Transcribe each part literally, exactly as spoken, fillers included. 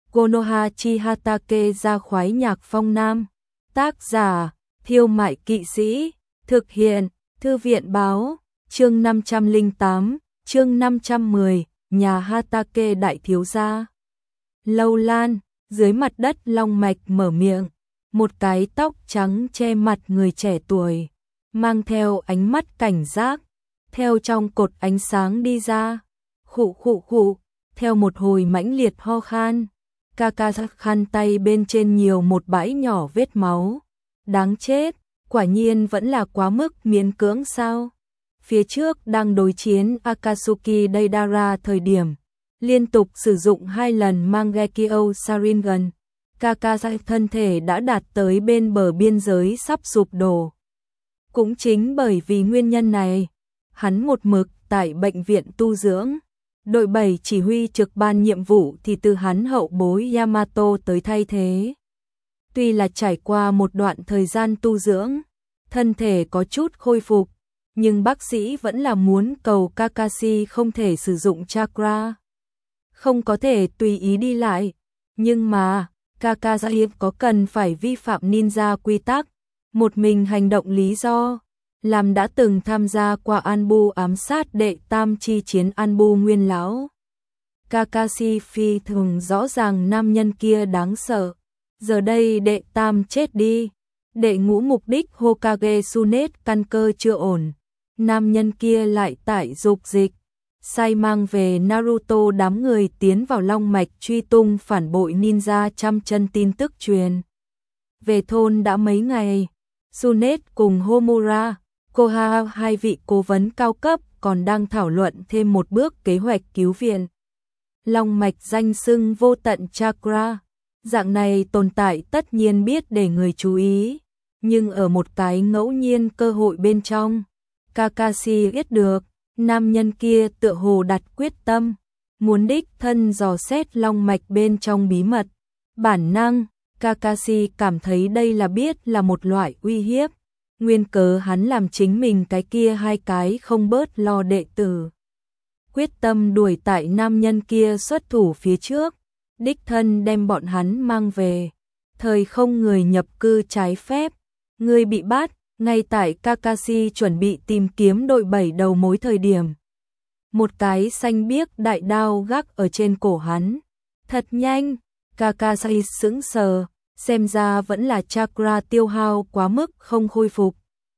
Konoha Chihatake ra khoái nhạc phong nam. Tác giả, Thiêu Mại Kỵ Sĩ. Thực hiện, Thư viện Báo. Chương năm trăm lẻ tám, chương năm trăm mười, nhà Hatake đại thiếu gia. Lâu Lan, dưới mặt đất long mạch mở miệng, một cái tóc trắng che mặt người trẻ tuổi, mang theo ánh mắt cảnh giác, theo trong cột ánh sáng đi ra. Khụ khụ khụ, theo một hồi mãnh liệt ho khan, Kaka khăn tay bên trên nhiều một bãi nhỏ vết máu. Đáng chết, quả nhiên vẫn là quá mức miễn cưỡng sao? Phía trước đang đối chiến Akatsuki Deidara thời điểm, liên tục sử dụng hai lần Mangekyo Sharingan, Kaka thân thể đã đạt tới bên bờ biên giới sắp sụp đổ. Cũng chính bởi vì nguyên nhân này, hắn một mực tại bệnh viện tu dưỡng. Đội bảy chỉ huy trực ban nhiệm vụ thì từ hắn hậu bối Yamato tới thay thế. Tuy là trải qua một đoạn thời gian tu dưỡng, thân thể có chút khôi phục, nhưng bác sĩ vẫn là muốn cầu Kakashi không thể sử dụng chakra, không có thể tùy ý đi lại. Nhưng mà, Kakashi có cần phải vi phạm ninja quy tắc, một mình hành động lý do, làm đã từng tham gia qua Anbu ám sát đệ tam chi chiến Anbu nguyên lão. Kakashi phi thường rõ ràng nam nhân kia đáng sợ. Giờ đây đệ tam chết đi, đệ ngũ mục đích Hokage Tsunade căn cơ chưa ổn, nam nhân kia lại tại dục dịch, sai mang về Naruto đám người tiến vào long mạch truy tung phản bội ninja trăm chân tin tức truyền. Về thôn đã mấy ngày, Tsunade cùng Homura, Koha hai vị cố vấn cao cấp còn đang thảo luận thêm một bước kế hoạch cứu viện. Long mạch danh xưng vô tận chakra, dạng này tồn tại tất nhiên biết để người chú ý, nhưng ở một cái ngẫu nhiên cơ hội bên trong, Kakashi biết được, nam nhân kia tựa hồ đặt quyết tâm, muốn đích thân dò xét long mạch bên trong bí mật. Bản năng, Kakashi cảm thấy đây là biết là một loại uy hiếp, nguyên cớ hắn làm chính mình cái kia hai cái không bớt lo đệ tử. Quyết tâm đuổi tại nam nhân kia xuất thủ phía trước, đích thân đem bọn hắn mang về. Thời không người nhập cư trái phép, người bị bắt, ngay tại Kakashi chuẩn bị tìm kiếm đội bảy đầu mối thời điểm. Một cái xanh biếc đại đao gác ở trên cổ hắn. Thật nhanh, Kakashi sững sờ, xem ra vẫn là chakra tiêu hao quá mức không khôi phục.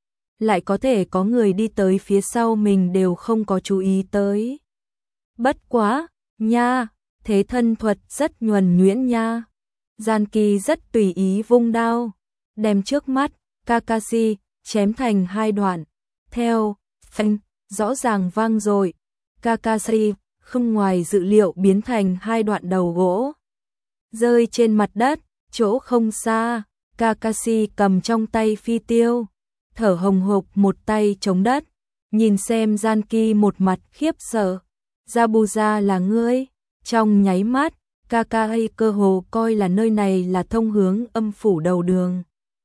Lại có thể có người đi tới phía sau mình đều không có chú ý tới. Bất quá, nha, thế thân thuật rất nhuần nhuyễn nha. Gian Kỳ rất tùy ý vung đao, đem trước mắt Kakashi chém thành hai đoạn. Theo, phanh, rõ ràng vang rồi. Kakashi không ngoài dự liệu biến thành hai đoạn đầu gỗ, rơi trên mặt đất, chỗ không xa. Kakashi cầm trong tay phi tiêu, thở hồng hộc một tay chống đất, nhìn xem Gian Kỳ một mặt khiếp sợ. Zabuza là ngươi? Trong nháy mắt, Kakashi cơ hồ coi là nơi này là thông hướng âm phủ đầu đường.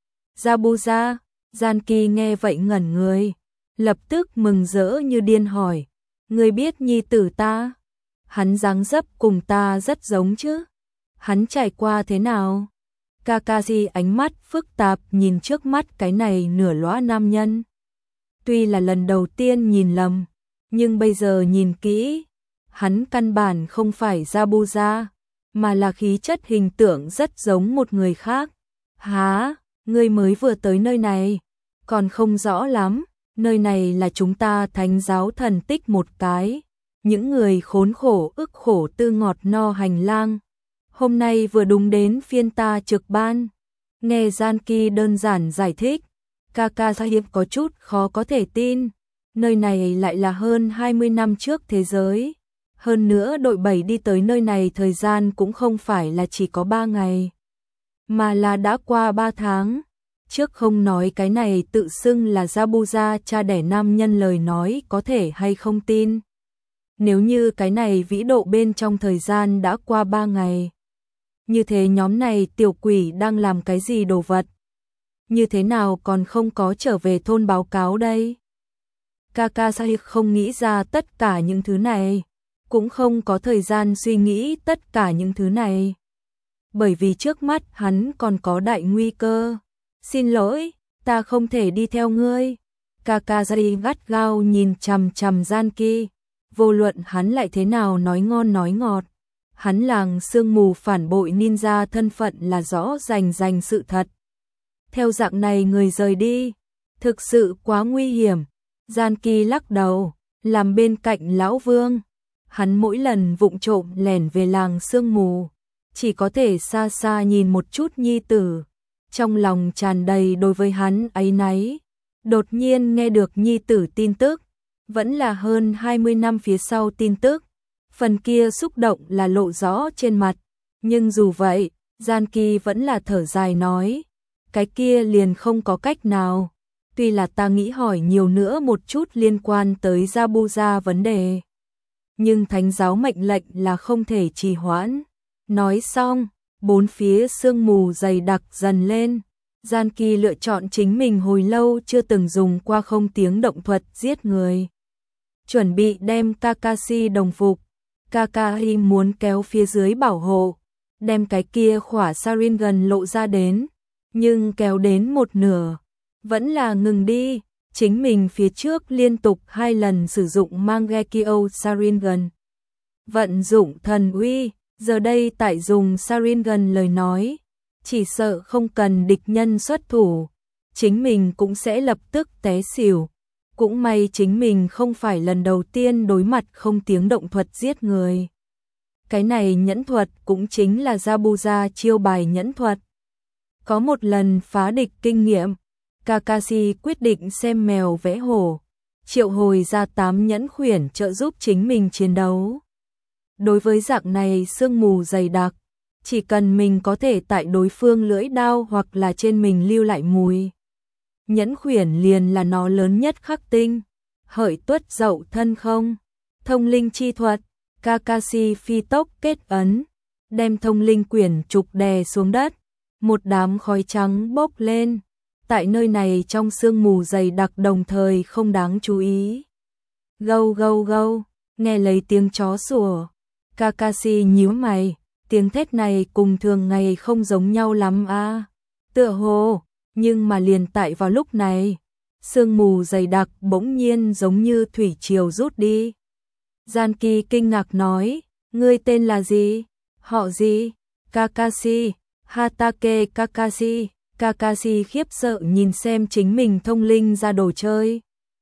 Zabuza, Gian Kỳ nghe vậy ngẩn người, lập tức mừng rỡ như điên hỏi, ngươi biết nhi tử ta? Hắn dáng dấp cùng ta rất giống chứ? Hắn trải qua thế nào? Kakashi ánh mắt phức tạp nhìn trước mắt cái này nửa lõa nam nhân. Tuy là lần đầu tiên nhìn lầm, nhưng bây giờ nhìn kỹ, hắn căn bản không phải Zabuza, mà là khí chất hình tượng rất giống một người khác. Hả, ngươi mới vừa tới nơi này, còn không rõ lắm, nơi này là chúng ta thánh giáo thần tích một cái, những người khốn khổ ức khổ tư ngọt no hành lang. Hôm nay vừa đúng đến phiên ta trực ban. Nghe Gian Kỳ đơn giản giải thích, Kakashi có chút khó có thể tin, nơi này lại là hơn hai mươi năm trước thế giới. Hơn nữa đội bảy đi tới nơi này thời gian cũng không phải là chỉ có ba ngày, mà là đã qua ba tháng. Trước không nói cái này tự xưng là Zabuza cha đẻ nam nhân lời nói có thể hay không tin. Nếu như cái này vĩ độ bên trong thời gian đã qua ba ngày, như thế nhóm này tiểu quỷ đang làm cái gì đồ vật? Như thế nào còn không có trở về thôn báo cáo đây? Kakashi không nghĩ ra tất cả những thứ này, cũng không có thời gian suy nghĩ tất cả những thứ này. bởi vì trước mắt hắn còn có đại nguy cơ. Xin lỗi, ta không thể đi theo ngươi. Kakashi gắt gao nhìn chằm chằm Zanki, vô luận hắn lại thế nào nói ngon nói ngọt. Hắn làng sương mù phản bội ninja thân phận là rõ rành rành sự thật. Theo dạng này người rời đi, thực sự quá nguy hiểm. Zanki lắc đầu, làm bên cạnh lão vương. Hắn mỗi lần vụng trộm lẻn về làng sương mù, chỉ có thể xa xa nhìn một chút nhi tử, trong lòng tràn đầy đối với hắn áy náy. Đột nhiên nghe được nhi tử tin tức, vẫn là hơn hai mươi năm phía sau tin tức, phần kia xúc động là lộ rõ trên mặt, nhưng dù vậy, Zanki vẫn là thở dài nói, cái kia liền không có cách nào, tuy là ta nghĩ hỏi nhiều nữa một chút liên quan tới Zabuza vấn đề, nhưng thánh giáo mệnh lệnh là không thể trì hoãn. Nói xong, bốn phía sương mù dày đặc dần lên. Zanki lựa chọn chính mình hồi lâu chưa từng dùng qua không tiếng động thuật giết người. Chuẩn bị đem Kakashi đồng phục. Kakashi muốn kéo phía dưới bảo hộ, đem cái kia khỏa Sharingan lộ ra đến, nhưng kéo đến một nửa, vẫn là ngừng đi. Chính mình phía trước liên tục hai lần sử dụng Mangekyo Sharingan. Vận dụng thần uy, giờ đây tại dùng Sharingan lời nói, chỉ sợ không cần địch nhân xuất thủ, chính mình cũng sẽ lập tức té xỉu. Cũng may chính mình không phải lần đầu tiên đối mặt không tiếng động thuật giết người. Cái này nhẫn thuật cũng chính là Zabuza chiêu bài nhẫn thuật. Có một lần phá địch kinh nghiệm, Kakashi quyết định xem mèo vẽ hổ, triệu hồi ra tám nhẫn khuyển trợ giúp chính mình chiến đấu. Đối với dạng này sương mù dày đặc, chỉ cần mình có thể tại đối phương lưỡi đao hoặc là trên mình lưu lại mùi. Nhẫn khuyển liền là nó lớn nhất khắc tinh, hợi tuất dậu thân không, thông linh chi thuật, Kakashi phi tốc kết ấn, đem thông linh quyển trục đè xuống đất, một đám khói trắng bốc lên, tại nơi này trong sương mù dày đặc đồng thời không đáng chú ý. Gâu gâu gâu, nghe lấy tiếng chó sủa, Kakashi nhíu mày, tiếng thét này cùng thường ngày không giống nhau lắm a. À. Tựa hồ, nhưng mà liền tại vào lúc này, sương mù dày đặc bỗng nhiên giống như thủy triều rút đi. Zanki kinh ngạc nói, ngươi tên là gì? Họ gì? Kakashi, Hatake Kakashi. Kakashi khiếp sợ nhìn xem chính mình thông linh ra đồ chơi.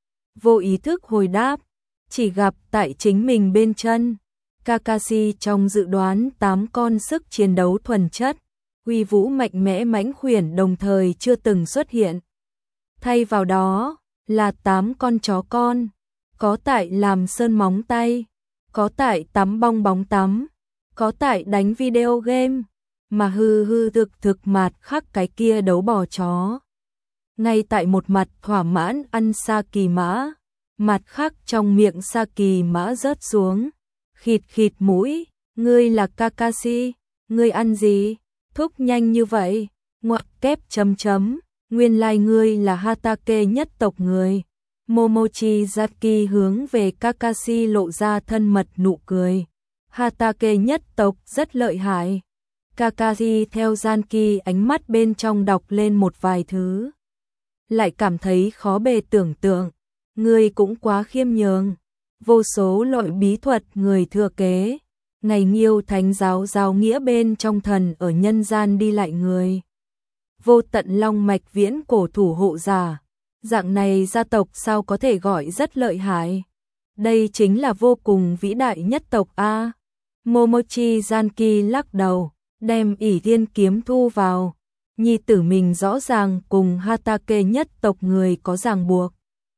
Vô ý thức hồi đáp, chỉ gặp tại chính mình bên chân. Kakashi trong dự đoán tám con sức chiến đấu thuần chất, uy vũ mạnh mẽ mãnh khuyển đồng thời chưa từng xuất hiện. Thay vào đó là tám con chó con, có tại làm sơn móng tay, có tại tắm bong bóng tắm, có tại đánh video game, mà hư hư thực thực mặt khắc cái kia đấu bò chó. Ngay tại một mặt thỏa mãn ăn sa kỳ mã, mặt khắc trong miệng sa kỳ mã rớt xuống. Khịt khịt mũi, ngươi là Kakashi, ngươi ăn gì? Thúc nhanh như vậy, ngoặc kép chấm chấm, nguyên lai ngươi là Hatake nhất tộc người. Momochi Zaki hướng về Kakashi lộ ra thân mật nụ cười. Hatake nhất tộc rất lợi hại. Kakashi theo Zanki ánh mắt bên trong đọc lên một vài thứ. Lại cảm thấy khó bề tưởng tượng, ngươi cũng quá khiêm nhường. Vô số loại bí thuật người thừa kế, ngày nghiêu thánh giáo giáo nghĩa bên trong thần ở nhân gian đi lại người. Vô tận long mạch viễn cổ thủ hộ giả, dạng này gia tộc sao có thể gọi rất lợi hại. Đây chính là vô cùng vĩ đại nhất tộc A. Momochi Zanki lắc đầu, đem ỷ thiên kiếm thu vào. Nhi tử mình rõ ràng cùng Hatake nhất tộc người có ràng buộc.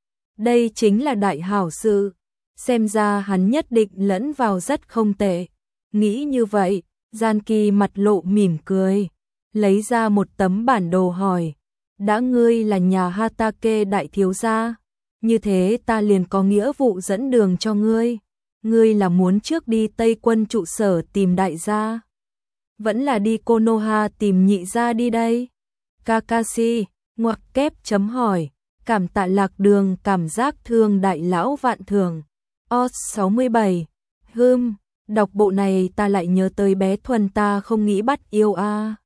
Đây chính là đại hảo sự. Xem ra hắn nhất định lẫn vào rất không tệ. Nghĩ như vậy, Zanki mặt lộ mỉm cười, lấy ra một tấm bản đồ hỏi, đã ngươi là nhà Hatake đại thiếu gia, như thế ta liền có nghĩa vụ dẫn đường cho ngươi. Ngươi là muốn trước đi Tây Quân trụ sở tìm đại gia, vẫn là đi Konoha tìm nhị gia đi đây? Kakashi, ngoặc kép chấm hỏi, cảm tạ lạc đường cảm giác thương đại lão vạn thường. Os sáu mươi bảy, hưm, Đọc bộ này ta lại nhớ tới bé Thuần ta không nghĩ bắt yêu a.